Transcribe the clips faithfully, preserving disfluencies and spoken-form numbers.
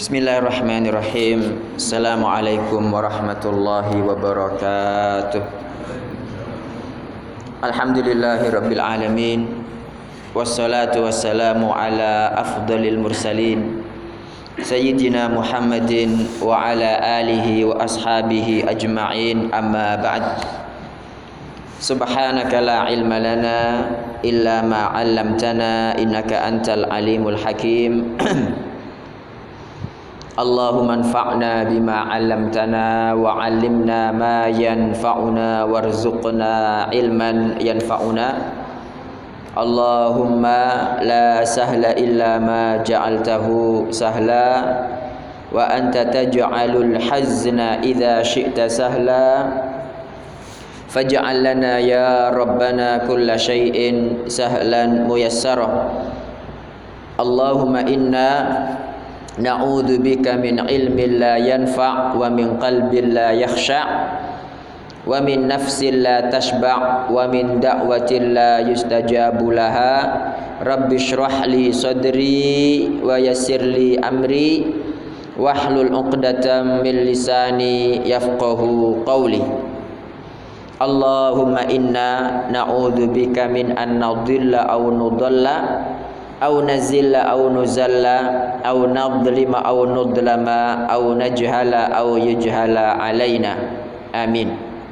Bismillahirrahmanirrahim. Assalamualaikum warahmatullahi wabarakatuh. Alhamdulillahirabbil alamin. Wassalatu wassalamu ala afdalil mursalin Sayyidina Muhammadin wa ala alihi wa ashabihi ajma'in, amma ba'd. Subhanaka la ilma lana illa ma 'allamtana innaka antal alimul hakim. Allahumma anfa'na bima 'allamtana wa 'allimna ma yanfa'una warzuqna ilman yanfa'una. Allahumma la sahla illa ma ja'altahu sahla wa anta taj'alul hazna idza syi'ta sahla faj'al lana ya rabbana kulla syai'in sahlan muyassara. Allahumma inna na'udzu bika min ilmin la yanfa' wa min qalbin la yakhsha' wa min nafsin la tashba' wa min da'watin la yustajabu laha. Rabbi shrah li sadri wa yassir li amri wahlul 'uqdatam min lisani yafqahu qawli. Allahumma inna na'udzu bika min an nadhilla aw nudalla aw nazilla aw nuzalla aw nadlima aw nudlama aw najhala aw yujhala alaina. Amin.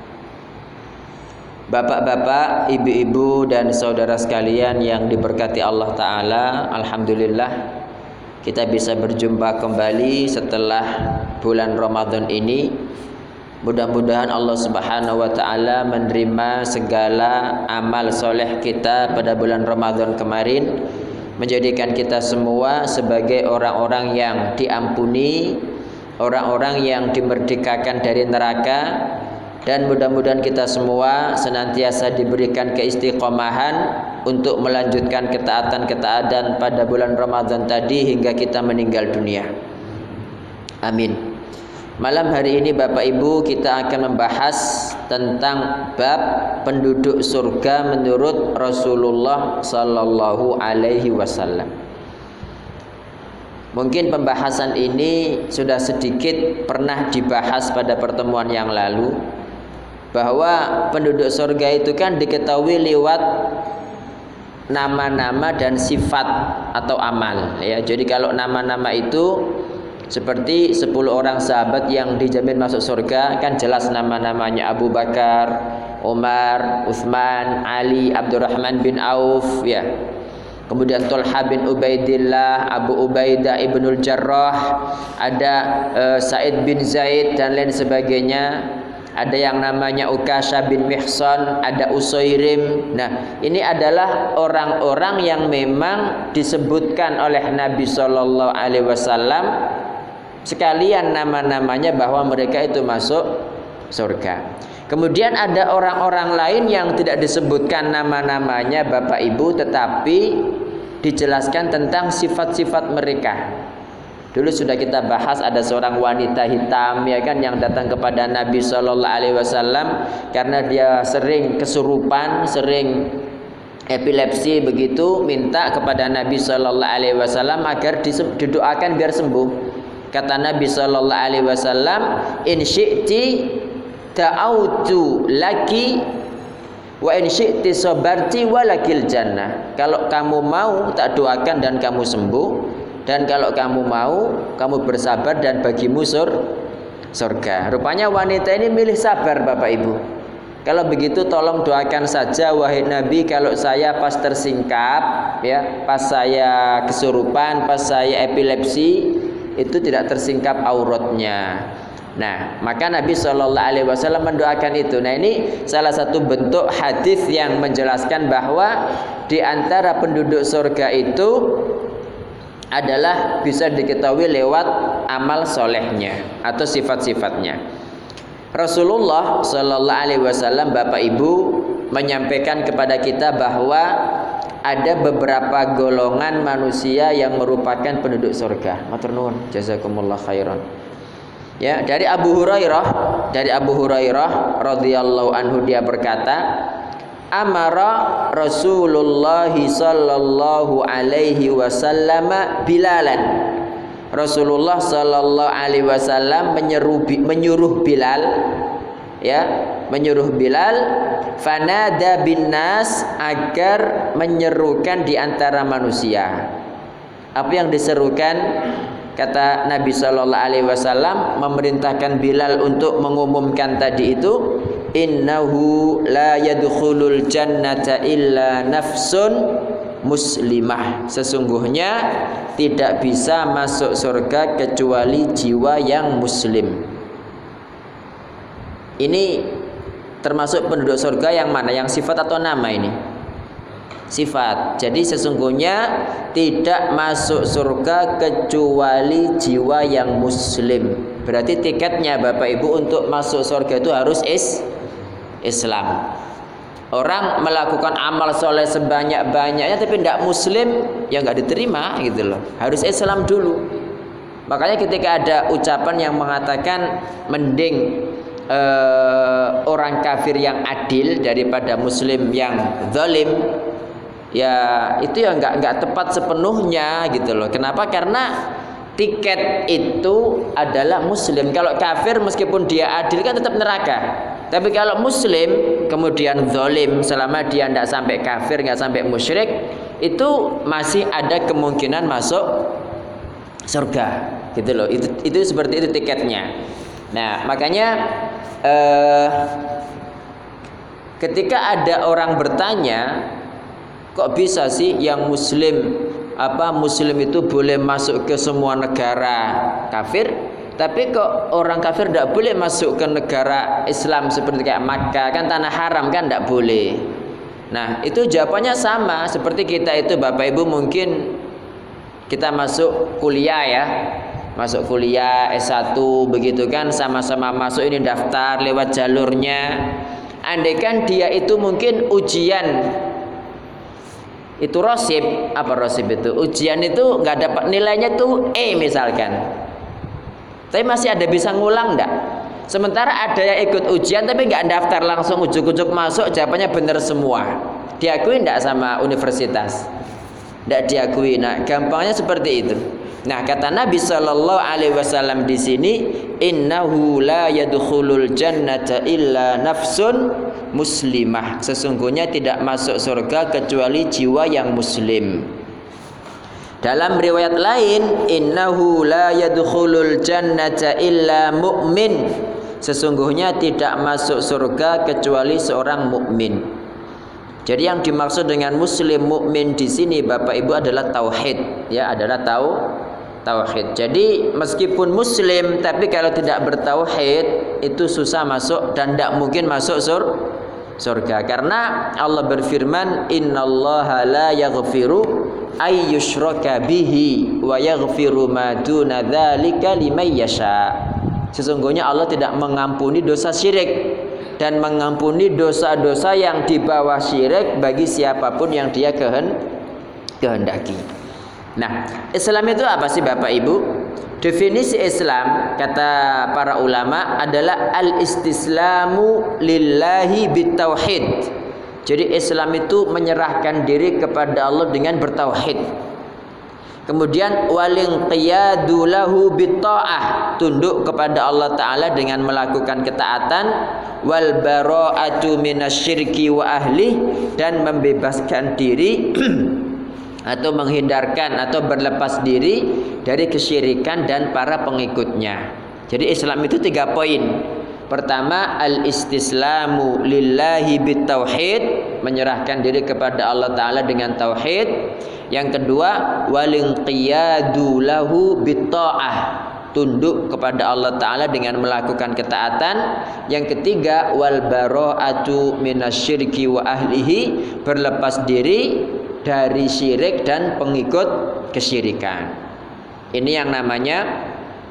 Bapak-bapak, ibu-ibu dan saudara sekalian yang diberkati Allah Ta'ala, alhamdulillah kita bisa berjumpa kembali setelah bulan Ramadan ini. Mudah-mudahan Allah Subhanahu wa Ta'ala menerima segala amal soleh kita pada bulan Ramadan kemarin, menjadikan kita semua sebagai orang-orang yang diampuni, orang-orang yang dimerdekakan dari neraka, dan mudah-mudahan kita semua senantiasa diberikan keistiqomahan untuk melanjutkan ketaatan-ketaatan pada bulan Ramadan tadi hingga kita meninggal dunia. Amin. Malam hari ini Bapak Ibu kita akan membahas tentang bab penduduk surga menurut Rasulullah sallallahu alaihi wasallam. Mungkin pembahasan ini sudah sedikit pernah dibahas pada pertemuan yang lalu, bahwa penduduk surga itu kan diketahui lewat nama-nama dan sifat atau amal, ya. Jadi kalau nama-nama itu seperti sepuluh orang sahabat yang dijamin masuk surga, kan jelas nama-namanya: Abu Bakar, Umar, Utsman, Ali, Abdurrahman bin Auf, ya. Kemudian Thalha bin Ubaidillah, Abu Ubaidah ibnul Jarrah, ada uh, Sa'id bin Zaid dan lain sebagainya. Ada yang namanya Ukasha bin Mihsan, ada Usairim. Nah, ini adalah orang-orang yang memang disebutkan oleh Nabi Shallallahu Alaihi Wasallam sekalian nama-namanya bahwa mereka itu masuk surga. Kemudian ada orang-orang lain yang tidak disebutkan nama-namanya Bapak Ibu, tetapi dijelaskan tentang sifat-sifat mereka. Dulu sudah kita bahas, ada seorang wanita hitam, ya kan, yang datang kepada Nabi Shallallahu Alaihi Wasallam karena dia sering kesurupan, sering epilepsi begitu, minta kepada Nabi Shallallahu Alaihi Wasallam agar didoakan biar sembuh. Kata Nabi Shallallahu Alaihi Wasallam, in syi'ti ta'autu laki wa in syi'ti sabarti walakil jannah. Kalau kamu mau tak doakan dan kamu sembuh, dan kalau kamu mau kamu bersabar dan bagimu sur surga. Rupanya wanita ini milih sabar Bapak Ibu. Kalau begitu tolong doakan saja wahai Nabi, kalau saya pas tersingkap, ya, pas saya kesurupan, pas saya epilepsi, itu tidak tersingkap auratnya. Nah, maka Nabi Shallallahu Alaihi Wasallam mendoakan itu. Nah, ini salah satu bentuk hadis yang menjelaskan bahwa di antara penduduk surga itu adalah bisa diketahui lewat amal solehnya atau sifat-sifatnya. Rasulullah Shallallahu Alaihi Wasallam Bapak Ibu menyampaikan kepada kita bahwa ada beberapa golongan manusia yang merupakan penduduk surga. Matur nuwun, jazakumullah khairan. Ya, dari Abu Hurairah, dari Abu Hurairah radhiyallahu anhu dia berkata, amara Rasulullah sallallahu alaihi wasallam Bilalan Rasulullah Shallallahu Alaihi Wasallam menyuruh menyuruh Bilal, ya, menyuruh Bilal, fanada bin nas, agar menyerukan di antara manusia. Apa yang diserukan? Kata Nabi Shallallahu Alaihi Wasallam memerintahkan Bilal untuk mengumumkan tadi itu, innahu la yadkhulul jannata illa nafsun muslimah. Sesungguhnya tidak bisa masuk surga kecuali jiwa yang muslim. Ini termasuk penduduk surga yang mana? Yang sifat atau nama ini? Sifat. Jadi sesungguhnya tidak masuk surga kecuali jiwa yang muslim. Berarti tiketnya Bapak Ibu untuk masuk surga itu harus is Islam. Orang melakukan amal soleh sebanyak-banyaknya tapi tidak muslim, ya nggak diterima gitu loh. Harus Islam dulu. Makanya ketika ada ucapan yang mengatakan mending uh, orang kafir yang adil daripada muslim yang zalim, ya itu ya nggak nggak tepat sepenuhnya gitu loh. Kenapa? Karena tiket itu adalah muslim. Kalau kafir meskipun dia adil kan tetap neraka. Tapi kalau muslim kemudian zalim, selama dia tidak sampai kafir, nggak sampai musyrik, itu masih ada kemungkinan masuk surga, gitu loh. Itu itu seperti itu tiketnya. Nah, makanya eh, ketika ada orang bertanya, kok bisa sih yang muslim apa muslim itu boleh masuk ke semua negara kafir, tapi kok orang kafir tidak boleh masuk ke negara Islam seperti kayak Makkah, kan tanah haram kan tidak boleh. Nah itu jawabannya sama seperti kita itu Bapak Ibu, mungkin kita masuk kuliah ya, masuk kuliah S satu begitu kan, sama-sama masuk ini daftar lewat jalurnya. Andaikan dia itu mungkin ujian itu rosib, apa rosib itu? Ujian itu nggak dapat nilainya tuh E misalkan, tapi masih ada bisa ngulang enggak? Sementara ada yang ikut ujian tapi nggak daftar, langsung ujuk-ujuk masuk, jawabannya benar semua. Diakui enggak sama universitas? Enggak diakui. Nah, gampangnya seperti itu. Nah, kata Nabi Shallallahu Alaihi Wasallam di sini, innahu la yadkhulul jannata illa nafsun muslimah. Sesungguhnya tidak masuk surga kecuali jiwa yang muslim. Dalam riwayat lain, innahu la yadkhulul jannata illa mu'min. Sesungguhnya tidak masuk surga kecuali seorang mukmin. Jadi yang dimaksud dengan muslim mukmin di sini Bapak Ibu adalah tauhid, ya, adalah tau tauhid. Jadi meskipun muslim tapi kalau tidak bertauhid itu susah masuk dan tidak mungkin masuk sur surga. Karena Allah berfirman, innallaha la yaghfiru ay yushraka bihi wa yaghfiru ma duna dzalika liman yasha. Sesungguhnya Allah tidak mengampuni dosa syirik dan mengampuni dosa-dosa yang di bawah syirik bagi siapapun yang dia kehendaki. Nah, Islam itu apa sih Bapak Ibu? Definisi Islam kata para ulama adalah al-istislamu lillahi bitauhid. Jadi Islam itu menyerahkan diri kepada Allah dengan bertauhid. Kemudian walinqiyadu lahu bitta'ah, tunduk kepada Allah Ta'ala dengan melakukan ketaatan, wal bara'atu minasyirki wa ahli, dan membebaskan diri atau menghindarkan atau berlepas diri dari kesyirikan dan para pengikutnya. Jadi Islam itu tiga poin. Pertama, al-istislamu lillahi bitauhid, menyerahkan diri kepada Allah Ta'ala dengan tauhid. Yang kedua, walinqiyadu lahu bitta'ah, tunduk kepada Allah Ta'ala dengan melakukan ketaatan. Yang ketiga, wal bara'atu minasyirki wa ahlihi, berlepas diri dari syirik dan pengikut kesyirikan. Ini yang namanya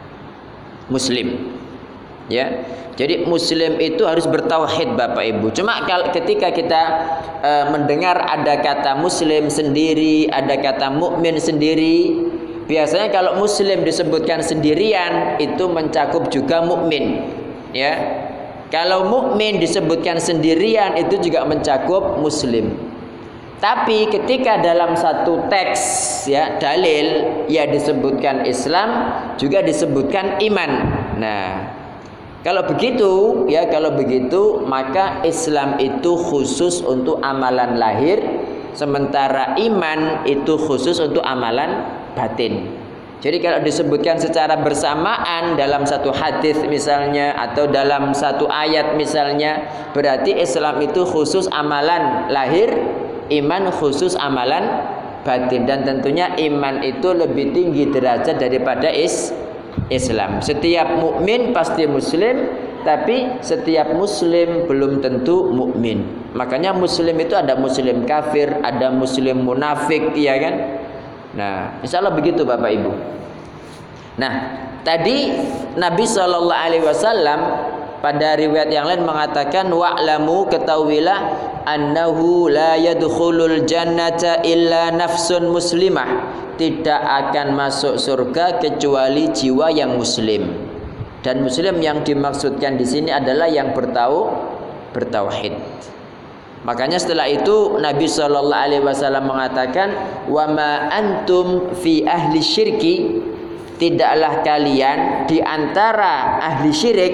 muslim, ya. Jadi muslim itu harus bertauhid Bapak Ibu. Cuma kalau ketika kita e, mendengar ada kata muslim sendiri, ada kata mukmin sendiri, biasanya kalau muslim disebutkan sendirian itu mencakup juga mukmin, ya. Kalau mukmin disebutkan sendirian itu juga mencakup muslim. Tapi ketika dalam satu teks ya dalil ya disebutkan Islam juga disebutkan iman. Nah, kalau begitu ya kalau begitu maka Islam itu khusus untuk amalan lahir, sementara iman itu khusus untuk amalan batin. Jadi kalau disebutkan secara bersamaan dalam satu hadis misalnya atau dalam satu ayat misalnya, berarti Islam itu khusus amalan lahir, iman khusus amalan batin, dan tentunya iman itu lebih tinggi derajat daripada is Islam. Setiap mukmin pasti muslim, tapi setiap muslim belum tentu mukmin. Makanya muslim itu ada muslim kafir, ada muslim munafik, iya kan? Nah, insyaallah begitu Bapak Ibu. Nah, tadi Nabi shallallahu alaihi wasallam pada riwayat yang lain mengatakan wa'lamu, ketahuilah annahu la yadkhulul jannata illa nafsun muslimah, tidak akan masuk surga kecuali jiwa yang muslim. Dan muslim yang dimaksudkan di sini adalah yang bertau bertauhid. Makanya setelah itu Nabi shallallahu alaihi wasallam mengatakan wa ma antum fi ahli syirki, tidaklah kalian di antara ahli syirik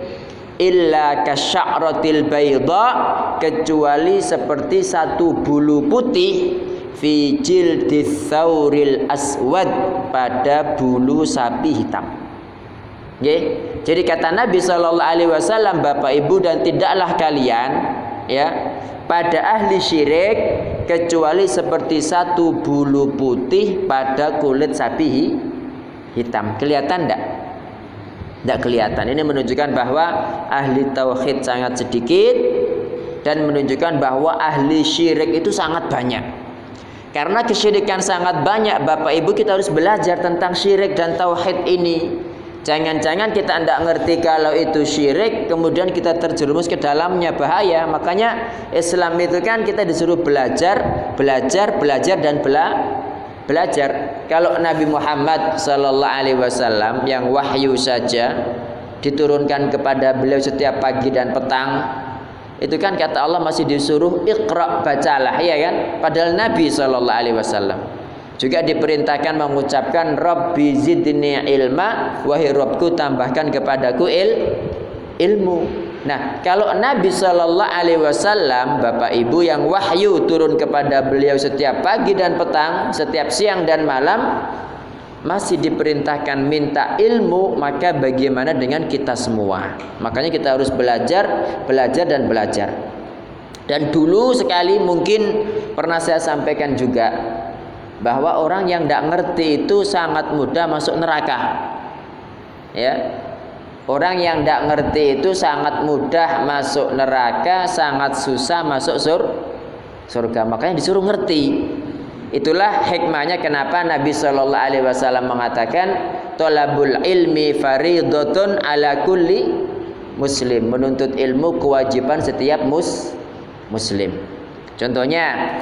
illa kasya'ratil bayda, kecuali seperti satu bulu putih fi jildis sauril aswad, pada bulu sapi hitam. Okay? Jadi kata Nabi shallallahu alaihi wasallam, Bapak Ibu, dan tidaklah kalian ya pada ahli syirik kecuali seperti satu bulu putih pada kulit sapi hitam. Kelihatan enggak? Tidak kelihatan. Ini menunjukkan bahwa ahli tauhid sangat sedikit dan menunjukkan bahwa ahli syirik itu sangat banyak. Karena kesyirikan sangat banyak, Bapak Ibu, kita harus belajar tentang syirik dan tauhid ini. Jangan-jangan kita tidak ngerti kalau itu syirik, kemudian kita terjerumus ke dalamnya, bahaya. Makanya Islam itu kan kita disuruh belajar, belajar, belajar dan bela belajar. Kalau Nabi Muhammad sallallahu alaihi wasallam yang wahyu saja diturunkan kepada beliau setiap pagi dan petang, itu kan kata Allah masih disuruh iqra, bacalah, ya kan? Padahal Nabi sallallahu alaihi wasallam juga diperintahkan mengucapkan Rabbi zidni ilma, wahai Rabbku tambahkan kepadaku il, ilmu. Nah, kalau Nabi shallallahu alaihi wasallam, Bapak Ibu, yang wahyu turun kepada beliau setiap pagi dan petang, setiap siang dan malam, masih diperintahkan minta ilmu, maka bagaimana dengan kita semua? Makanya kita harus belajar, belajar dan belajar. Dan dulu sekali mungkin pernah saya sampaikan juga, bahwa orang yang tidak ngerti itu sangat mudah masuk neraka. Ya, orang yang tidak ngerti itu sangat mudah masuk neraka, sangat susah masuk sur surga. Makanya disuruh ngerti. Itulah hikmahnya kenapa Nabi shallallahu alaihi wasallam mengatakan thalabul ilmi faridatun ala kulli muslim. Menuntut ilmu kewajiban setiap mus muslim. Contohnya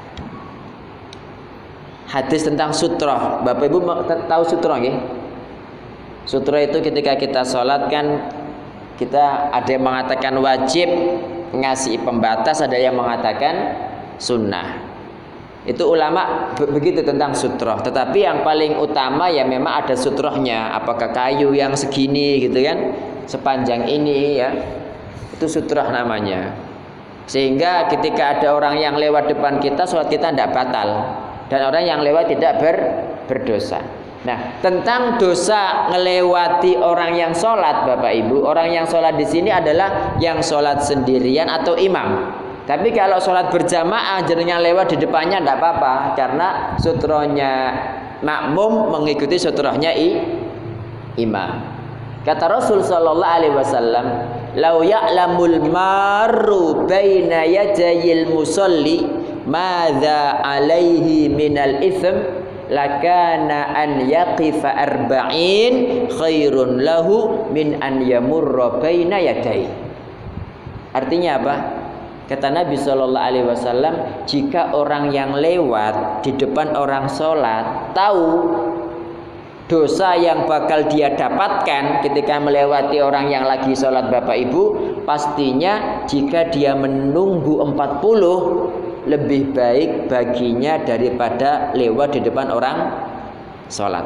hadis tentang sutra. Bapak Ibu tahu sutra nggih? Sutra itu ketika kita sholat kan kita ada yang mengatakan wajib ngasih pembatas, ada yang mengatakan sunnah. Itu ulama begitu tentang sutra. Tetapi yang paling utama ya memang ada sutrohnya. Apakah kayu yang segini gitu kan, sepanjang ini ya, itu sutroh namanya. Sehingga ketika ada orang yang lewat depan kita, sholat kita tidak batal. Dan orang yang lewat tidak ber, berdosa. Nah, tentang dosa ngelewati orang yang sholat, Bapak Ibu, orang yang sholat di sini adalah yang sholat sendirian atau imam. Tapi kalau sholat berjamaah, jenengan lewat di depannya tidak apa-apa, karena sutronya makmum mengikuti sutrohnya i, imam. Kata Rasul Sallallahu Alaihi Wasallam, "Lau ya'lamul maru baina yadayil musalli madza alaihi minal ithm lakana an yaqifa arba'in khairun lahu min an yamurra baina yadai." Artinya apa? Kata Nabi shallallahu alaihi wasallam, jika orang yang lewat di depan orang sholat tahu dosa yang bakal dia dapatkan ketika melewati orang yang lagi sholat, Bapak Ibu, pastinya jika dia menunggu empat puluh lebih baik baginya daripada lewat di depan orang sholat.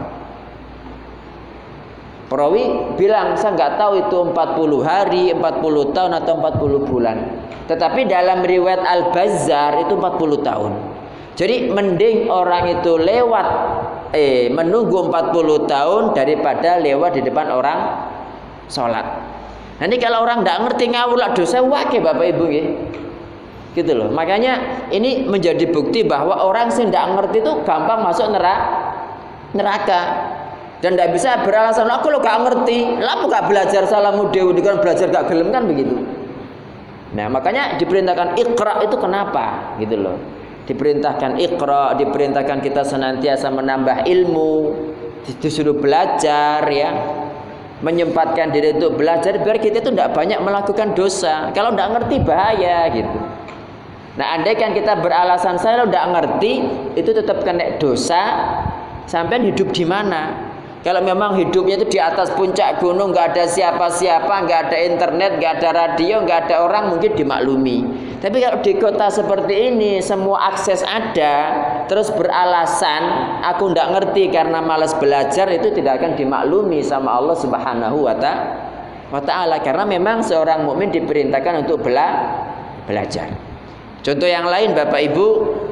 Perawi bilang, saya nggak tahu itu empat puluh hari, empat puluh tahun atau empat puluh bulan. Tetapi dalam riwayat Al-Bazzar itu empat puluh tahun. Jadi mending orang itu lewat eh menunggu empat puluh tahun daripada lewat di depan orang sholat. Nanti kalau orang nggak ngerti ngawur lah dosa wakil Bapak Ibu ya. Gitu loh. Makanya ini menjadi bukti bahwa orang yang nggak ngerti itu gampang masuk neraka. neraka. Dan tidak bisa beralasan, aku lo gak ngerti, lah aku gak belajar salamu dewi, kan belajar gak gelem kan begitu. Nah makanya diperintahkan iqra itu kenapa gitu loh. Diperintahkan iqra, diperintahkan kita senantiasa menambah ilmu, disuruh belajar ya, menyempatkan diri untuk belajar biar kita itu tidak banyak melakukan dosa. Kalau tidak ngerti bahaya gitu. Nah andai kan kita beralasan saya lo tidak ngerti, itu tetap kena dosa. Sampai hidup di mana? Kalau memang hidupnya itu di atas puncak gunung, nggak ada siapa-siapa, nggak ada internet, nggak ada radio, nggak ada orang, mungkin dimaklumi. Tapi kalau di kota seperti ini semua akses ada, terus beralasan aku nggak ngerti karena malas belajar, itu tidak akan dimaklumi sama Allah Subhanahu wa Ta'ala. Karena memang seorang mukmin diperintahkan untuk bela belajar. Contoh yang lain Bapak Ibu,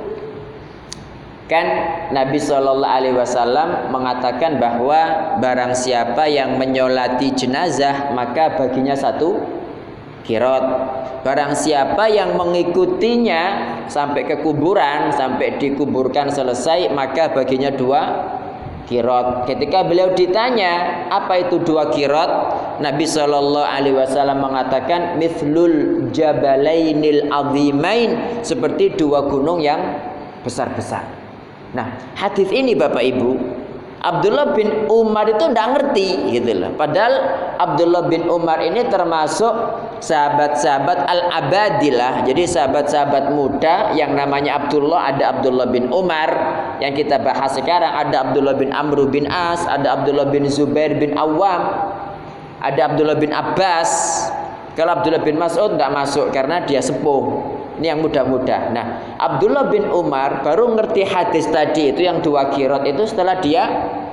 kan Nabi shallallahu alaihi wasallam mengatakan bahwa barang siapa yang menyolati jenazah maka baginya satu qiraat. Barang siapa yang mengikutinya sampai ke kuburan, sampai dikuburkan selesai, maka baginya dua qiraat. Ketika beliau ditanya apa itu dua qiraat, Nabi shallallahu alaihi wasallam mengatakan mithlul jabalainil azimain, seperti dua gunung yang besar-besar. Nah, hadis ini Bapak Ibu, Abdullah bin Umar itu tidak ngerti gitu loh. Padahal Abdullah bin Umar ini termasuk sahabat-sahabat al-abadilah. Jadi sahabat-sahabat muda yang namanya Abdullah, ada Abdullah bin Umar yang kita bahas sekarang, ada Abdullah bin Amr bin As, ada Abdullah bin Zubair bin Awam, ada Abdullah bin Abbas. Kalau Abdullah bin Mas'ud tidak masuk karena dia sepuh. Ini yang muda-muda. Nah, Abdullah bin Umar baru ngerti hadis tadi itu yang dua qiraat itu setelah dia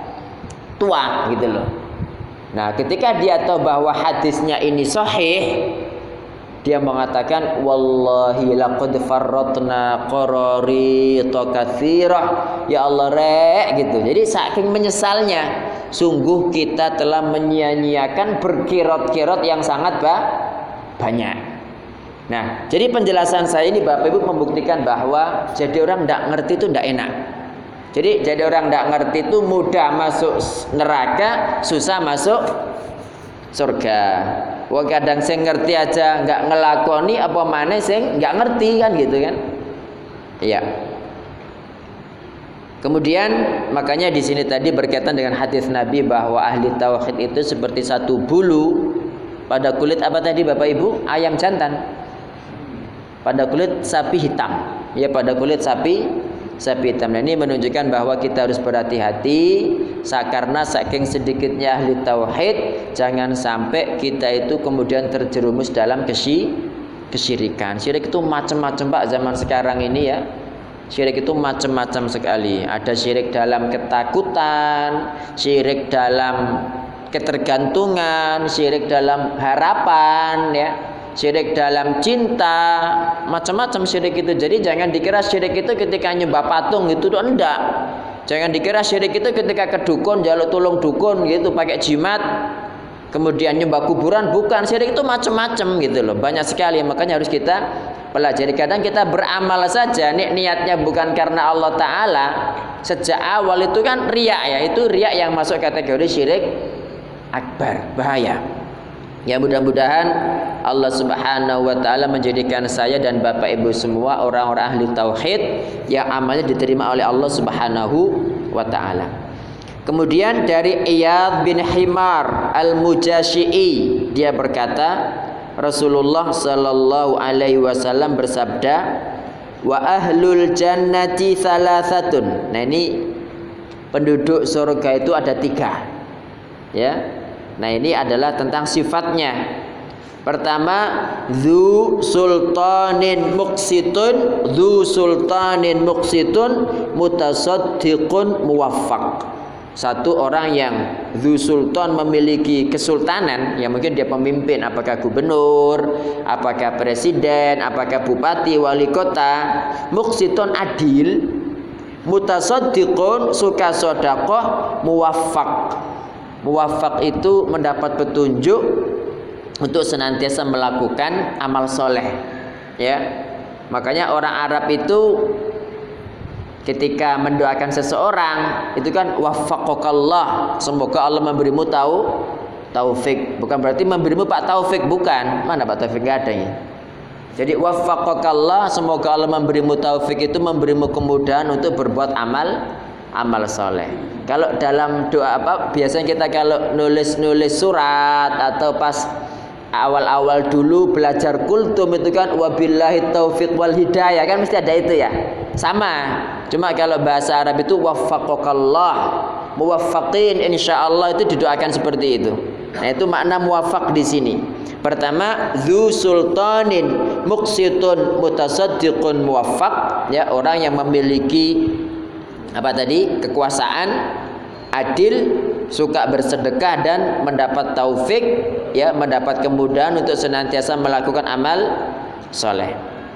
tua gitu loh. Nah, ketika dia tahu bahwa hadisnya ini sahih, dia mengatakan wallahi laqad farratna qararita katsirah. Ya Allah rek gitu. Jadi saking menyesalnya, sungguh kita telah menyia-nyiakan berqiraat-qiraat yang sangat banyak. Nah, jadi penjelasan saya ini Bapak Ibu membuktikan bahwa jadi orang tidak ngerti itu tidak enak. Jadi jadi orang tidak ngerti itu mudah masuk neraka, susah masuk surga. Wah kadang sing ngerti aja nggak ngelakoni, apa mana sing nggak ngerti kan gitu kan? Iya. Kemudian makanya di sini tadi berkaitan dengan hadis Nabi bahwa ahli tauhid itu seperti satu bulu pada kulit apa tadi Bapak Ibu? Ayam jantan. Pada kulit sapi hitam, ya pada kulit sapi sapi hitam. Nah, ini menunjukkan bahwa kita harus berhati-hati karena saking sedikitnya ahli tauhid, jangan sampai kita itu kemudian terjerumus dalam kesy kesyirikan. Syirik itu macam-macam Pak zaman sekarang ini ya. Syirik itu macam-macam sekali. Ada syirik dalam ketakutan, syirik dalam ketergantungan, syirik dalam harapan ya. Syirik dalam cinta, macam-macam syirik itu. Jadi jangan dikira syirik itu ketika nyembah patung gitu, enggak. Jangan dikira syirik itu ketika ke dukun, jaluk tolong dukun gitu, pakai jimat, kemudian nyembah kuburan, bukan. Syirik itu macam-macam gitu loh, banyak sekali. Makanya harus kita pelajari. Kadang kita beramal saja, nih niatnya bukan karena Allah Ta'ala. Sejak awal itu kan riak ya, itu riak yang masuk kategori syirik akbar, bahaya. Ya mudah-mudahan Allah Subhanahu wa Ta'ala menjadikan saya dan Bapak Ibu semua orang-orang ahli tauhid yang amalnya diterima oleh Allah Subhanahu wa Ta'ala. Kemudian dari Iyad bin Himar al-Mujashi'i, dia berkata Rasulullah sallallahu alaihi wasallam bersabda, wa ahlul jannati thalathatun. Nah ini penduduk surga itu ada tiga ya. Nah ini adalah tentang sifatnya. Pertama, dzu sultanin muqsitun, dzu sultanin muqsitun mutasaddiqun muwaffaq. Satu orang yang dzu sultan, memiliki kesultanan, yang mungkin dia pemimpin, apakah gubernur, apakah presiden, apakah bupati, wali kota, muqsitun adil, mutasaddiqun suka sedekah, muwaffaq. Muwaffaq itu mendapat petunjuk untuk senantiasa melakukan amal soleh, ya. Makanya orang Arab itu ketika mendoakan seseorang itu kan waffaqakallah, semoga Allah memberimu tahu taufik. Bukan berarti memberimu Pak Taufik, bukan. Mana Pak Taufik, enggak ada ya. Jadi waffaqakallah, semoga Allah memberimu taufik itu memberimu kemudahan untuk berbuat amal amal soleh. Kalau dalam doa apa, biasanya kita kalau nulis-nulis surat atau pas awal-awal dulu belajar kultum itu kan wabillahi taufiq wal hidayah, kan mesti ada itu ya. Sama. Cuma kalau bahasa Arab itu waffaqakallah, muwaffaqin, insyaallah itu didoakan seperti itu. Nah, itu makna muwaffaq di sini. Pertama, dzu sultanin muqsitun mutasaddiqun muwaffaq, ya, orang yang memiliki apa tadi? Kekuasaan, adil, suka bersedekah dan mendapat taufik, ya, mendapat kemudahan untuk senantiasa melakukan amal soleh.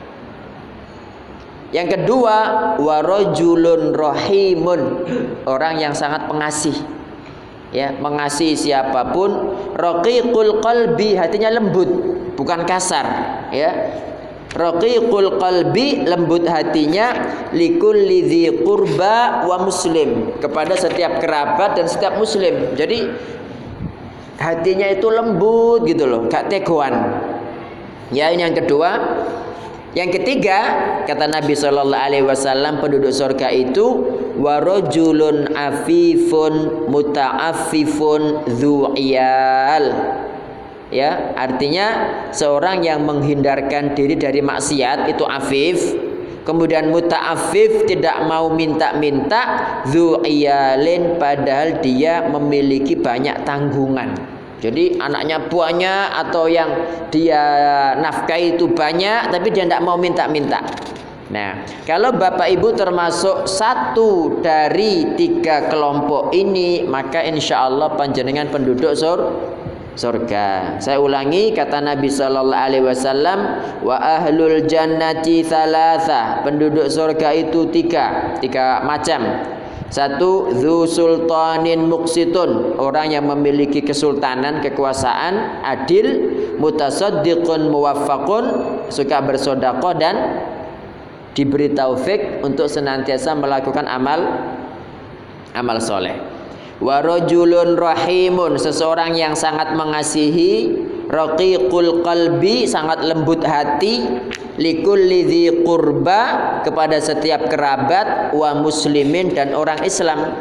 Yang kedua, warajulun rahimun, orang yang sangat pengasih, ya, mengasihi siapapun, raqiqul qalbi, hatinya lembut, bukan kasar, ya. Raqiqul qalbi, lembut hatinya, likulli dzi qurba wa muslim, kepada setiap kerabat dan setiap muslim. Jadi hatinya itu lembut gitu loh, gak tegoan. Ya, ini yang kedua. Yang ketiga, kata Nabi shallallahu alaihi wasallam, penduduk surga itu warajulun afifun muta'affifun dzu'iyal. Ya, artinya seorang yang menghindarkan diri dari maksiat itu afif, kemudian muta'affif, tidak mau minta-minta, dzu'iyalin, padahal dia memiliki banyak tanggungan. Jadi anaknya banyak atau yang dia nafkahi itu banyak, tapi dia tidak mau minta-minta. Nah, kalau Bapak Ibu termasuk satu dari tiga kelompok ini, maka insya Allah panjenengan penduduk sur surga. Saya ulangi kata Nabi Sallallahu Alaihi Wasallam, wa ahlul jannati thalatha, penduduk surga itu tiga, tiga macam. Satu, dzu sultanin muqsitun, orang yang memiliki kesultanan, kekuasaan, adil, mutasaddiqun muwaffaqun, suka bersedekah dan diberi taufik untuk senantiasa melakukan amal amal soleh. Wa rajulun rahimun, seseorang yang sangat mengasihi, raqiqul qalbi, sangat lembut hati, likulli dzi qurba, kepada setiap kerabat, wa muslimin, dan orang Islam.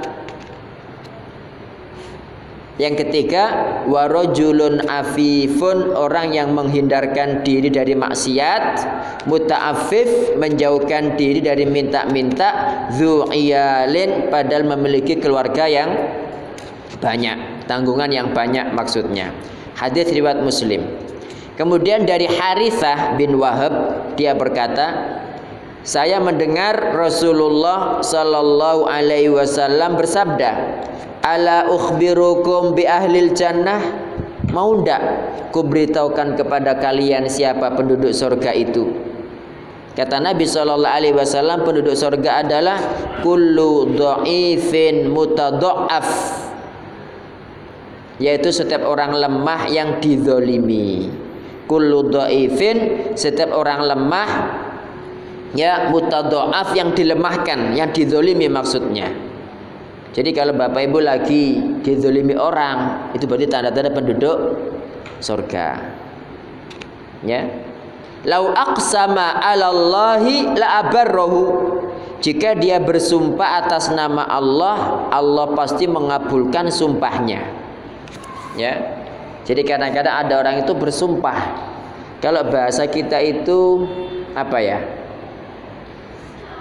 Yang ketiga, wa rajulun afifun, orang yang menghindarkan diri dari maksiat, muta'affif, menjauhkan diri dari minta-minta, dzu'iyalin, padahal memiliki keluarga yang banyak, tanggungan yang banyak maksudnya. Hadis riwayat Muslim. Kemudian dari Harithah bin Wahab, dia berkata, saya mendengar Rasulullah sallallahu alaihi wasallam bersabda, ala ukhbirukum bi ahlil jannah, mau ndak kuberitahukan kepada kalian siapa penduduk surga itu? Kata Nabi sallallahu alaihi wasallam, penduduk surga adalah kullu dha'ifin mutadha'af, yaitu setiap orang lemah yang dizalimi. Kullu dhaifin, setiap orang lemah, ya, mutadha'af, yang dilemahkan, yang dizalimi maksudnya. Jadi kalau Bapak Ibu lagi dizalimi orang, itu berarti tanda-tanda penduduk surga. Ya. Lau aqsama 'alallahi la abarrahu, jika dia bersumpah atas nama Allah, Allah pasti mengabulkan sumpahnya. Ya. Jadi kadang-kadang ada orang itu bersumpah. Kalau bahasa kita itu apa ya?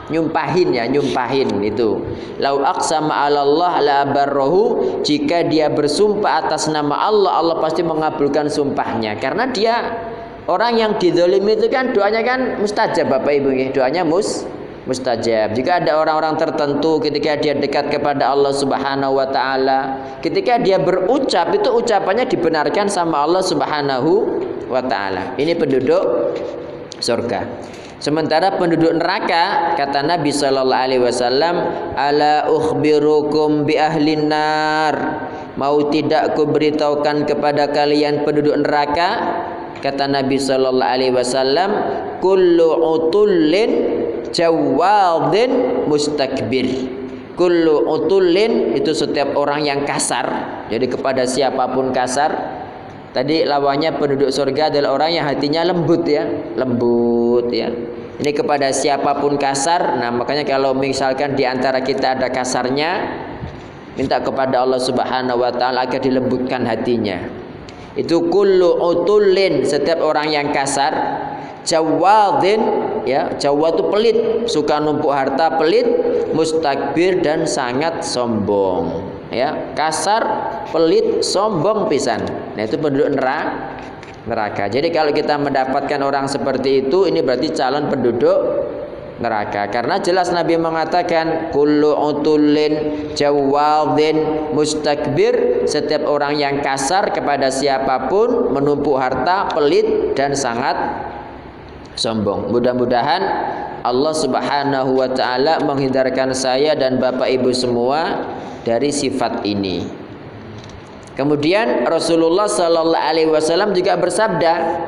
nyumpahin ya, nyumpahin itu. Lau aqsama 'ala Allah la barrahu, jika dia bersumpah atas nama Allah, Allah pasti mengabulkan sumpahnya. Karena dia orang yang dizalimi itu kan doanya kan mustajab Bapak Ibu nggih, doanya mus mustajab. Jika ada orang-orang tertentu ketika dia dekat kepada Allah Subhanahu wa taala, ketika dia berucap itu ucapannya dibenarkan sama Allah Subhanahu wa taala. Ini penduduk surga. Sementara penduduk neraka, kata Nabi sallallahu alaihi wasallam, ala ukhbirukum bi ahlin nar, mau tidak ku beritahukan kepada kalian penduduk neraka? Kata Nabi sallallahu alaihi wasallam, kullu utullin jawadin mustakbir. Kullu utullin itu setiap orang yang kasar. Jadi kepada siapapun kasar. Tadi lawannya penduduk surga adalah orang yang hatinya lembut ya, lembut ya. Ini kepada siapapun kasar. Nah, makanya kalau misalkan di antara kita ada kasarnya, minta kepada Allah Subhanahu wa taala agar dilembutkan hatinya. Itu kullu utullin, setiap orang yang kasar, jawadin ya, jawad itu pelit, suka numpuk harta, pelit, mustakbir dan sangat sombong. Ya, kasar, pelit, sombong pisan. Nah, itu penduduk neraka. Neraka. Jadi kalau kita mendapatkan orang seperti itu, ini berarti calon penduduk neraka. Karena jelas Nabi mengatakan kullu utullin jawadin mustakbir, setiap orang yang kasar kepada siapapun, menumpuk harta, pelit dan sangat sombong. Mudah-mudahan Allah Subhanahu wa taala menghindarkan saya dan Bapak Ibu semua dari sifat ini. Kemudian Rasulullah sallallahu alaihi wasallam juga bersabda,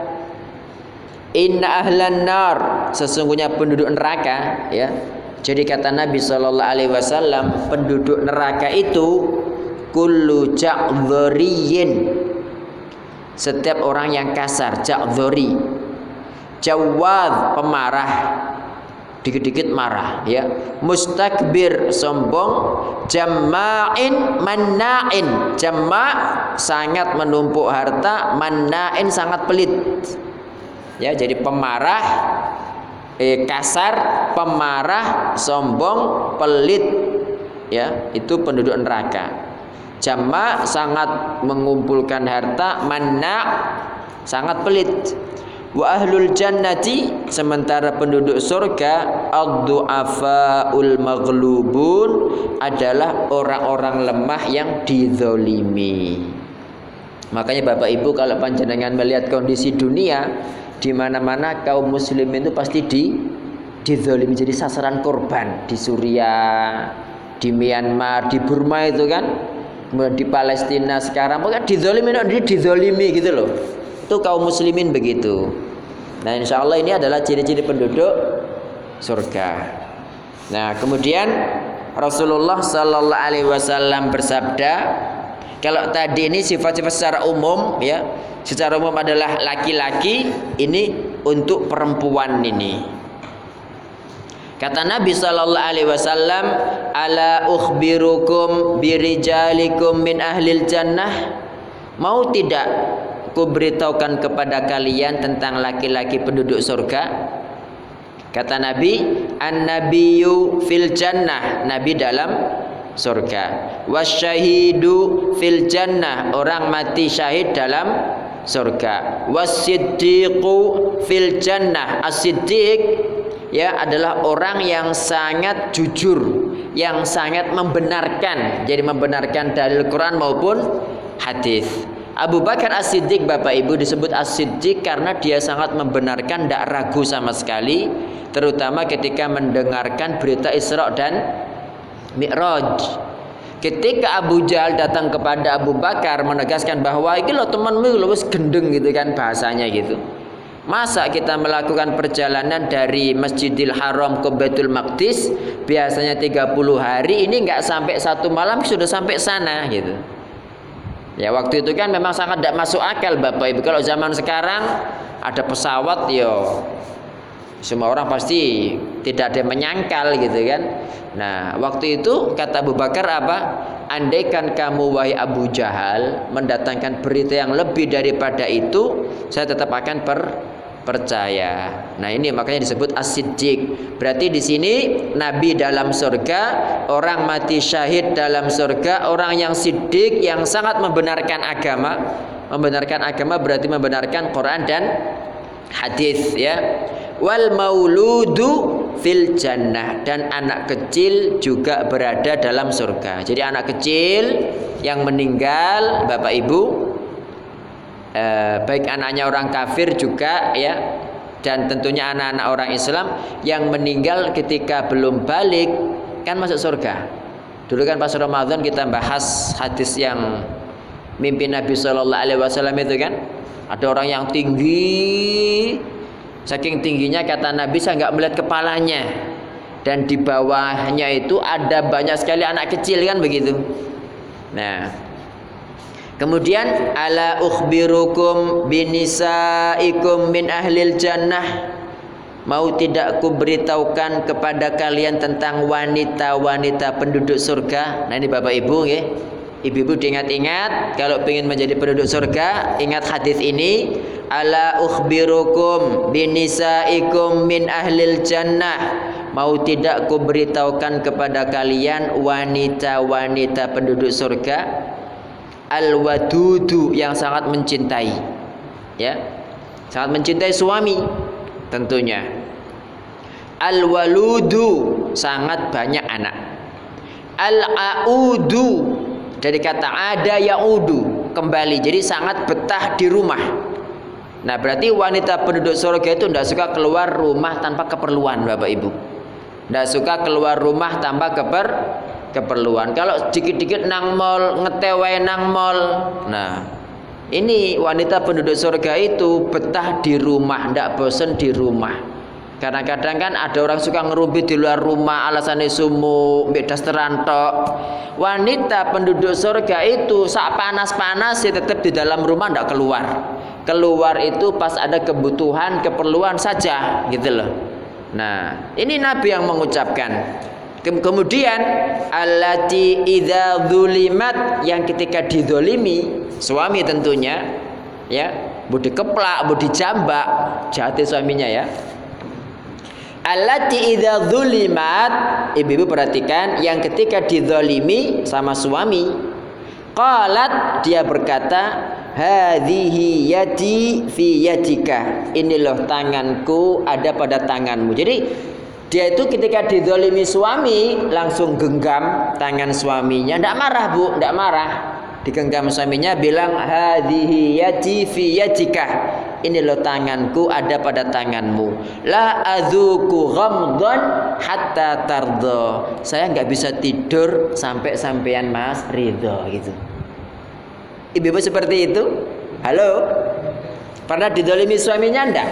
inna ahlan nar, sesungguhnya penduduk neraka ya. Jadi kata Nabi sallallahu alaihi wasallam, penduduk neraka itu kullu ja'dhariyin, setiap orang yang kasar, ja'dhari, jawad, pemarah, dikit-dikit marah ya, mustakbir, sombong, jamma'in manna'in, jamma' sangat menumpuk harta, manna'in sangat pelit ya. Jadi pemarah, eh, kasar, pemarah, sombong, pelit ya, itu penduduk neraka. Jamma' sangat mengumpulkan harta, manna' sangat pelit. Wa ahlul jannati, sementara penduduk surga, ad-du'afaul maghlubun, adalah orang-orang lemah yang dizalimi. Makanya Bapak Ibu kalau panjenengan melihat kondisi dunia, di mana-mana kaum muslimin itu pasti di dizalimi, jadi sasaran korban. Di Suriah, di Myanmar, di Burma itu kan, kemudian di Palestina sekarang, pokoknya dizalimi, dizalimi gitu loh. Itu kaum muslimin begitu. Nah, insya Allah ini adalah ciri-ciri penduduk surga. Nah, kemudian Rasulullah sallallahu alaihi wasallam bersabda, kalau tadi ini sifat-sifat secara umum ya, secara umum adalah laki-laki, ini untuk perempuan ini. Kata Nabi sallallahu alaihi wasallam, ala ukhbirukum birijalikum min ahlil jannah, mau tidak ku beritahukan kepada kalian tentang laki-laki penduduk surga? Kata Nabi, an-nabiyyu fil jannah, nabi dalam surga. Wasyahidu fil jannah, orang mati syahid dalam surga. Wasiddiqu fil jannah, as-siddiq ya adalah orang yang sangat jujur, yang sangat membenarkan, jadi membenarkan dalil Quran maupun hadis. Abu Bakar As-Siddiq Bapak Ibu disebut As-Siddiq karena dia sangat membenarkan, tidak ragu sama sekali, terutama ketika mendengarkan berita Isra dan Mi'raj. Ketika Abu Jahal datang kepada Abu Bakar menegaskan bahwa ini loh temanmu loh wis gendeng gitu kan bahasanya gitu. Masa kita melakukan perjalanan dari Masjidil Haram ke Baitul Maqdis biasanya tiga puluh hari, ini nggak sampai satu malam sudah sampai sana gitu. Ya waktu itu kan memang sangat tidak masuk akal Bapak Ibu. Kalau zaman sekarang ada pesawat yo, semua orang pasti tidak ada yang menyangkal gitu kan. Nah waktu itu kata Abu Bakar apa? Andaikan kamu wahai Abu Jahal mendatangkan berita yang lebih daripada itu, saya tetap akan per percaya. Nah, ini makanya disebut as-siddiq. Berarti di sini nabi dalam surga, orang mati syahid dalam surga, orang yang siddiq yang sangat membenarkan agama. Membenarkan agama berarti membenarkan Quran dan hadis, ya. Wal mauludu fil jannah, dan anak kecil juga berada dalam surga. Jadi anak kecil yang meninggal, Bapak Ibu, Eh, baik anaknya orang kafir juga, ya, dan tentunya anak-anak orang Islam yang meninggal ketika belum balik kan masuk surga. Dulu kan pas Ramadan kita bahas hadis yang mimpi Nabi Shallallahu Alaihi Wasallam itu kan, ada orang yang tinggi, saking tingginya kata Nabi saya nggak melihat kepalanya, dan di bawahnya itu ada banyak sekali anak kecil kan begitu. Nah, kemudian ala ukhbirukum binisaikum min ahlil jannah, mau tidak ku beritahukan kepada kalian tentang wanita-wanita penduduk surga. Nah, ini Bapak Ibu ya, ibu-ibu diingat-ingat kalau ingin menjadi penduduk surga, ingat hadis ini. Ala ukhbirukum binisaikum min ahlil jannah, mau tidak ku beritahukan kepada kalian wanita-wanita penduduk surga. Al-wadudu, yang sangat mencintai, ya, sangat mencintai suami tentunya. Al-waludu, sangat banyak anak. Al-audu, dari kata ada yaudu, kembali, jadi sangat betah di rumah. Nah, berarti wanita penduduk surga itu tidak suka keluar rumah tanpa keperluan, Bapak Ibu. Tidak suka keluar rumah tanpa keper keperluan. Kalau dikit-dikit nang mall, ngetewai nang mall. Nah, ini wanita penduduk surga itu betah di rumah, ndak bosen di rumah. Kadang-kadang kan ada orang suka ngerumpi di luar rumah, alasannya sumuk, mbek dasteran tok. Wanita penduduk surga itu sak panas-panas ya tetap di dalam rumah, ndak keluar. Keluar itu pas ada kebutuhan, keperluan saja, gitu loh. Nah, ini Nabi yang mengucapkan. Kemudian allati idza dzulimat, yang ketika dizolimi suami tentunya, ya, bu dikeplak, bu dijambak, jahati suaminya, ya. Allati idza dzulimat, ibu-ibu perhatikan, yang ketika dizolimi sama suami, qalat, dia berkata, hadhihi yadi fi yadika, ini loh tanganku ada pada tanganmu. Jadi dia itu ketika dizalimi suami langsung genggam tangan suaminya, tidak marah bu, tidak marah, digenggam suaminya, bilang hadhihi yadi fi yadika, ini loh tanganku ada pada tanganmu. La adzuku ghamdan hatta tardo, saya nggak bisa tidur sampai sampean mas ridho, gitu. Ibu-ibu seperti itu? Halo, pernah dizalimi suaminya enggak?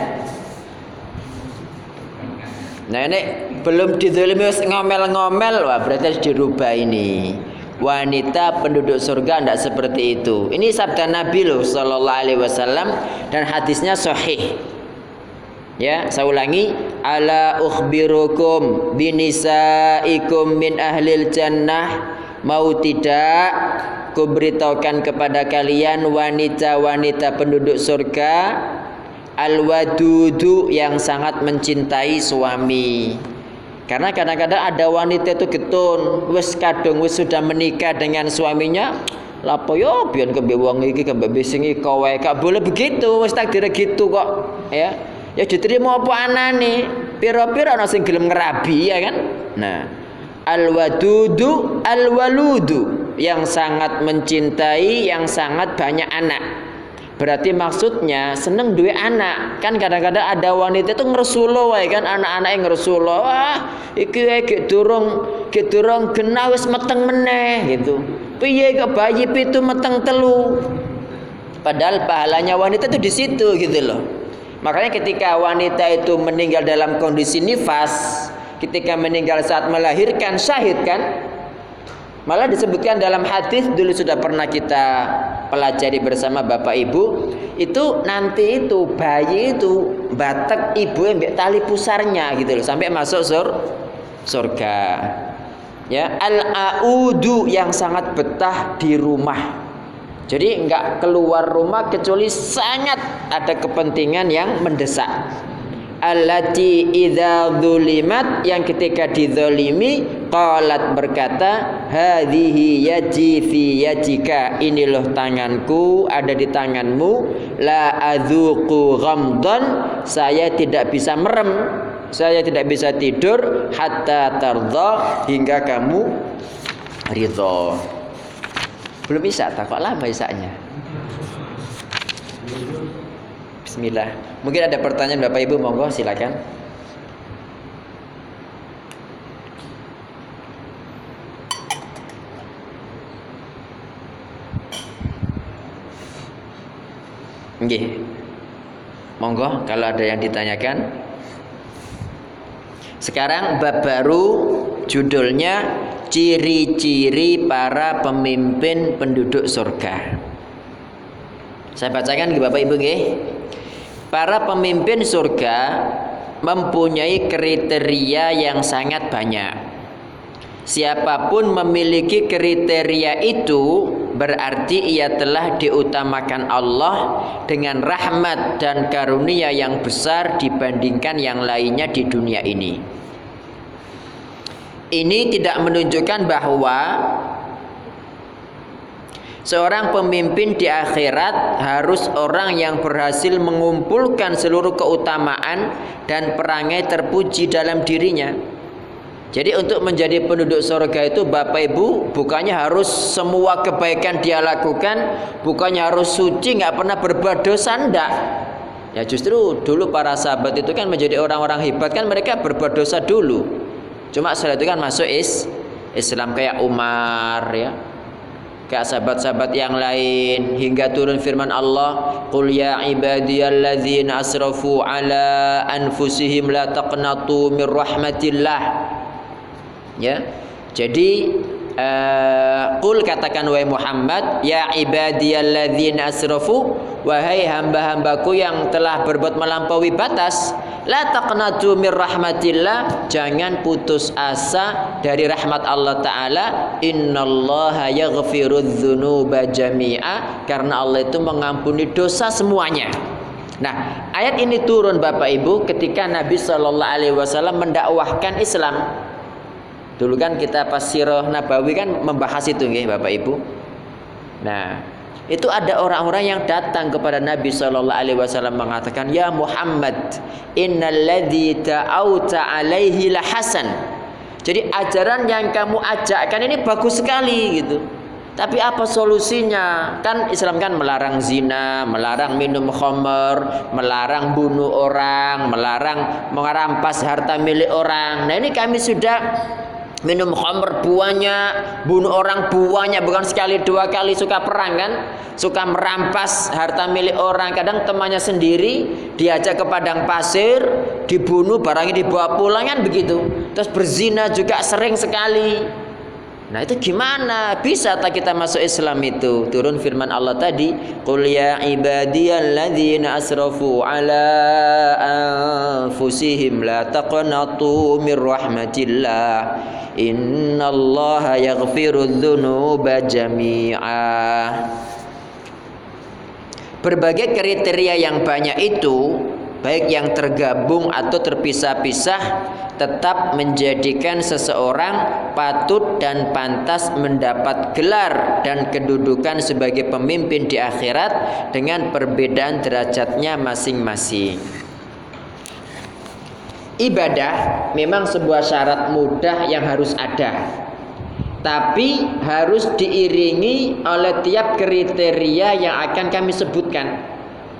Nah, ini belum dizalimi ngomel-ngomel, wah berarti harus dirubah ini. Wanita penduduk surga tidak seperti itu. Ini sabda Nabi loh Sallallahu Alaihi Wasallam, dan hadisnya sahih. Ya, saya ulangi. Ala ukhbirukum binisaikum min ahlil jannah, mau tidak ku beritahukan kepada kalian wanita-wanita penduduk surga. Al-wadudu, yang sangat mencintai suami. Karena kadang-kadang ada wanita itu getun, wis kadung wis sudah menikah dengan suaminya, lapo yo biyen kembe wong iki kembe bisingi kowe, gak boleh begitu, wis takdir gitu kok, ya. Ya diterima apa anane, pira-pira ana sing gelem ngerabi, ya kan? Nah, al-wadudu al-waludu, yang sangat mencintai, yang sangat banyak anak. Berarti maksudnya seneng duwe anak. Kan kadang-kadang ada wanita itu ngresulo wae kan, anak-anake ngresulo. Wah, iki wae gek durung gek durung genah wis meteng meneh gitu. Piye ke bayi pitu meteng telu. Padahal pahalanya wanita itu di situ gitu loh. Makanya ketika wanita itu meninggal dalam kondisi nifas, ketika meninggal saat melahirkan syahid kan, malah disebutkan dalam hadis dulu sudah pernah kita pelajari bersama Bapak Ibu, itu nanti itu bayi itu batek ibu ambek tali pusarnya gitu loh sampai masuk sur surga. Ya, al-audu, yang sangat betah di rumah. Jadi enggak keluar rumah kecuali sangat ada kepentingan yang mendesak. Allati idza dzulimat, yang ketika dizalimi, qalat berkata, hadhihi yadi fi yadika, ini loh tanganku ada di tanganmu, la adzuqu ghamdan, saya tidak bisa merem, saya tidak bisa tidur, hatta tardha, hingga kamu ridha. Belum bisa, tak kok lama isanya. Bismillah. Mungkin ada pertanyaan Bapak Ibu, monggo silakan. Nggih. Monggo kalau ada yang ditanyakan. Sekarang bab baru, judulnya ciri-ciri para pemimpin penduduk surga. Saya bacakan ke Bapak Ibu nggih. Para pemimpin surga mempunyai kriteria yang sangat banyak. Siapapun memiliki kriteria itu berarti ia telah diutamakan Allah dengan rahmat dan karunia yang besar dibandingkan yang lainnya di dunia ini. Ini tidak menunjukkan bahwa seorang pemimpin di akhirat harus orang yang berhasil mengumpulkan seluruh keutamaan dan perangai terpuji dalam dirinya. Jadi untuk menjadi penduduk surga itu Bapak Ibu bukannya harus semua kebaikan dia lakukan, bukannya harus suci, nggak pernah berbuat dosa, enggak. Ya justru dulu para sahabat itu kan menjadi orang-orang hebat kan, mereka berbuat dosa dulu. Cuma setelah itu kan masuk is Islam, kayak Umar ya, kayak sahabat-sahabat yang lain, hingga turun firman Allah, qul ya ibadiyalladzina asrafu ala anfusihim la taqnatu mir rahmatillah. Ya, jadi uh, qul, katakan wahai Muhammad, ya ibadiyalladzina asrafu, wahai hamba-hambaku yang telah berbuat melampaui batas, la taqnatu mir rahmatillah, jangan putus asa dari rahmat Allah Ta'ala. Innallaha yaghfirudz dzunuba jami'a, karena Allah itu mengampuni dosa semuanya. Nah, ayat ini turun Bapak Ibu ketika Nabi Shallallahu Alaihi Wasallam mendakwahkan Islam. Dulu kan kita pas sirah Nabawi kan membahas itu nggih Bapak Ibu. Nah, itu ada orang-orang yang datang kepada Nabi Shallallahu Alaihi Wasallam mengatakan, ya Muhammad, innalladzi ta'auta alaihi lahasan. Jadi ajaran yang kamu ajakkan ini bagus sekali gitu. Tapi apa solusinya? Kan Islam kan melarang zina, melarang minum khamr, melarang bunuh orang, melarang merampas harta milik orang. Nah ini kami sudah minum khamr banyak, bunuh orang banyak, bukan sekali dua kali, suka perang kan, suka merampas harta milik orang. Kadang temannya sendiri diajak ke padang pasir, dibunuh, barangnya dibawa pulang kan begitu. Terus berzina juga sering sekali. Nah itu gimana bisa tak kita masuk Islam itu? Turun firman Allah tadi, qul ya ibadiyalladzina asrafu ala anfusihim la taqnatu mir rahmatillah, innallaha yaghfirudz dzunuba jami'a. Berbagai kriteria yang banyak itu, baik yang tergabung atau terpisah-pisah, tetap menjadikan seseorang patut dan pantas mendapat gelar dan kedudukan sebagai pemimpin di akhirat dengan perbedaan derajatnya masing-masing. Ibadah memang sebuah syarat mudah yang harus ada, tapi harus diiringi oleh tiap kriteria yang akan kami sebutkan.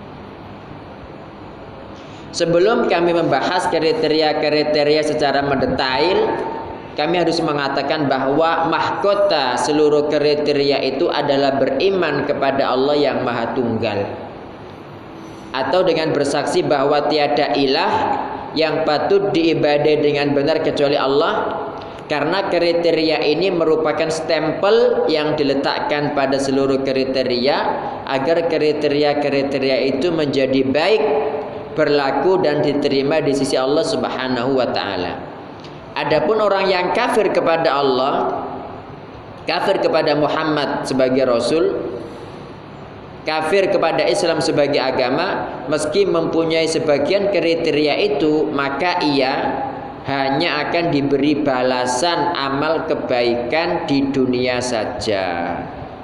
Sebelum kami membahas kriteria-kriteria secara mendetail, kami harus mengatakan bahwa mahkota seluruh kriteria itu adalah beriman kepada Allah yang Maha Tunggal, atau dengan bersaksi bahwa tiada ilah yang patut diibadai dengan benar kecuali Allah. Karena kriteria ini merupakan stempel yang diletakkan pada seluruh kriteria agar kriteria-kriteria itu menjadi baik, berlaku dan diterima di sisi Allah Subhanahu wa taala. Adapun orang yang kafir kepada Allah, kafir kepada Muhammad sebagai rasul, kafir kepada Islam sebagai agama, meski mempunyai sebagian kriteria itu, maka ia hanya akan diberi balasan amal kebaikan di dunia saja.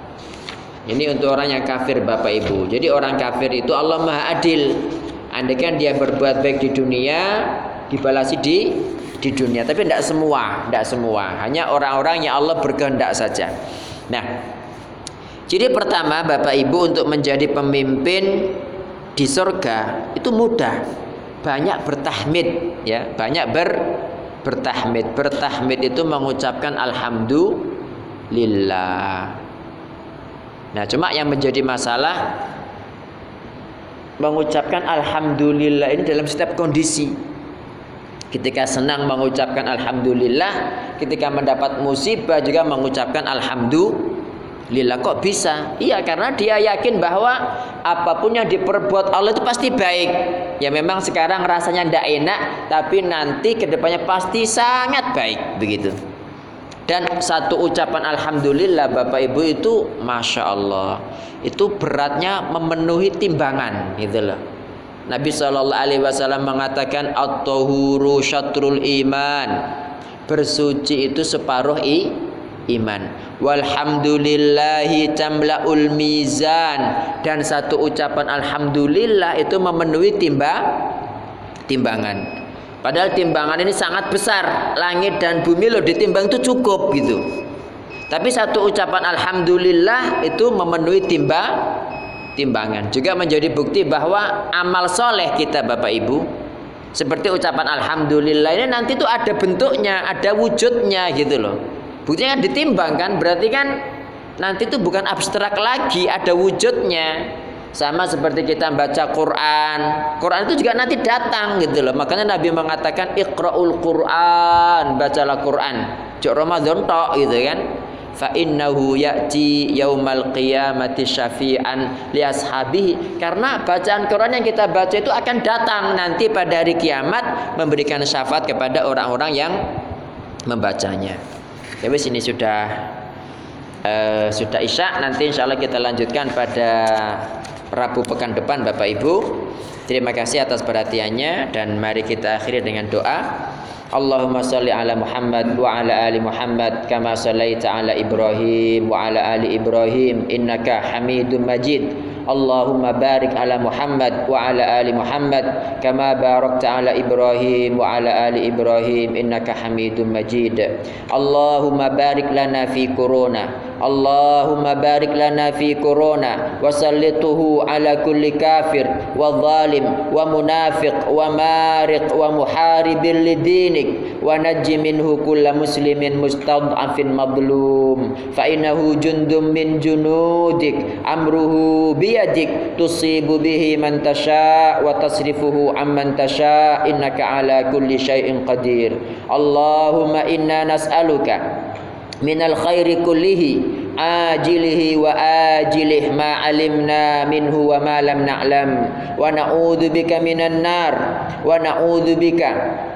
Ini untuk orang yang kafir, Bapak Ibu. Jadi orang kafir itu Allah Maha Adil. Andaikan dia berbuat baik di dunia, dibalasi di di dunia. Tapi tidak semua, tidak semua. Hanya orang-orang yang Allah berkehendak saja. Nah, jadi pertama Bapak Ibu, untuk menjadi pemimpin di surga itu mudah. Banyak bertahmid, ya, banyak ber bertahmid. Bertahmid itu mengucapkan alhamdulillah. Nah, cuma yang menjadi masalah mengucapkan alhamdulillah ini dalam setiap kondisi. Ketika senang mengucapkan alhamdulillah, ketika mendapat musibah juga mengucapkan alhamdulillah. Kok bisa? Iya, karena dia yakin bahwa apapun yang diperbuat Allah itu pasti baik. Ya memang sekarang rasanya tidak enak, tapi nanti kedepannya pasti sangat baik, begitu. Dan satu ucapan alhamdulillah Bapak Ibu itu Masya Allah, itu beratnya memenuhi timbangan, gitu loh. Nabi shallallahu alaihi wasallam mengatakan at-tahuru syatrul iman, bersuci itu separuh i, iman. Walhamdulillahi tamla'ul mizan, dan satu ucapan alhamdulillah itu memenuhi timba, timbangan. Padahal timbangan ini sangat besar, langit dan bumi loh ditimbang itu cukup gitu. Tapi satu ucapan alhamdulillah itu memenuhi timba, timbangan. Juga menjadi bukti bahwa amal soleh kita Bapak Ibu, seperti ucapan alhamdulillah ini nanti tuh ada bentuknya, ada wujudnya gitu loh. Buktinya kan ditimbang kan, berarti kan nanti tuh bukan abstrak lagi, ada wujudnya. Sama seperti kita baca Quran, Quran itu juga nanti datang gitu loh. Makanya Nabi mengatakan iqra'ul Quran, bacalah Quran. Jok Ramadan tok gitu kan. Fa innahu ya'ti yaumal qiyamati syafi'an li ashabihi. Karena bacaan Quran yang kita baca itu akan datang nanti pada hari kiamat memberikan syafaat kepada orang-orang yang membacanya. Ya wis, ini sudah uh, sudah Isya. Nanti insyaallah kita lanjutkan pada Rabu pekan depan Bapak Ibu. Terima kasih atas perhatiannya, dan mari kita akhiri dengan doa. Allahumma shalli ala Muhammad wa ala ali Muhammad kama shallaita ala Ibrahim wa ala ali Ibrahim innaka Hamidum Majid. Allahumma barik ala Muhammad wa ala ali Muhammad kama barakta ala Ibrahim wa ala ali Ibrahim innaka Hamidum Majid. Allahumma barik lana fi corona. Allahumma barik lana fi corona wa sallituhu ala kulli kafir wa zalim wa munafiq wa mariq wa muharibin lidinik wa najji minhu kulla muslimin mustad'afin madlum fa innahu jundum min junudik amruhu biyadik tusibu bihi man tasha wa tasrifuhu amman tasha innaka ala kulli syai'in qadir. Allahumma inna nas'aluka minal khairi kullihi ajilihi wa ajilih ma alimna minhu wa ma lam na'lam wa na'udzu bika minan nar wa na'udzu bika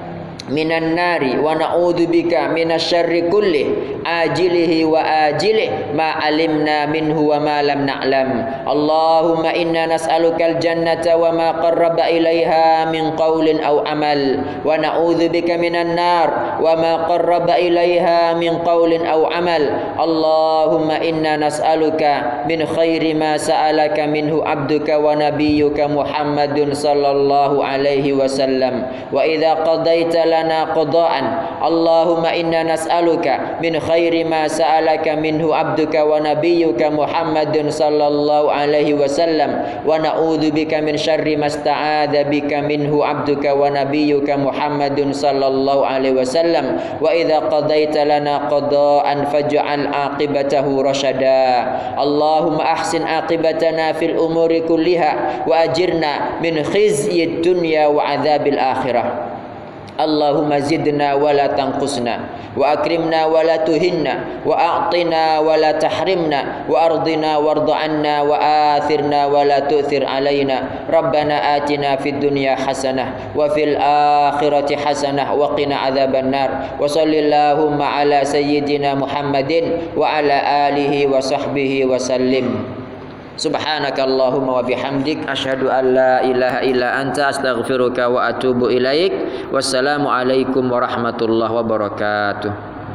minan nari wa na'udzu bika minasyarri kulli ajilihi wa ajilih ma alimna minhu wa ma lam na'lam. Allahumma inna nas'alukal jannata wa ma qarraba ilaiha min qaulin aw amal wa na'udzu bika minan nar wa ma qarraba ilaiha min qaulin aw amal. Allahumma inna nas'aluka min khairi ma sa'alaka minhu abduka wa nabiyyuka Muhammadun sallallahu alaihi wasallam wa idza qadaita lana qada'an Allahumma inna nas'aluka min khairi ma sa'alaka minhu abduka wa nabiyyuka Muhammadun sallallahu alaihi wasallam wa na'udzu bika min syarri ma sta'adza bika minhu abduka wa nabiyyuka Muhammadun sallallahu alaihi wasallam wa idza qadaita lana qada'an faj'al aqibatahu rasyada. Allahumma ahsin aqibatana fil umuri kulliha wa ajirna min khizyid dunya wa adzabil akhirah. Allahumma zidna wa la tanqusna wa akrimna wa la tuhinna wa a'tina wa la tahrimna wa ardina warda 'anna wa athirna wa la tu'thir 'alaina. Rabbana atina fid dunya hasanah wa fil akhirati hasanah wa qina adzaban nar. Wa sallallahu ala sayyidina Muhammadin wa ala alihi wa sahbihi wa sallim. Subhanakallahumma wa bihamdik asyhadu an la ilaha illa anta astaghfiruka wa atubu ilaik. Wassalamu alaikum warahmatullahi wabarakatuh.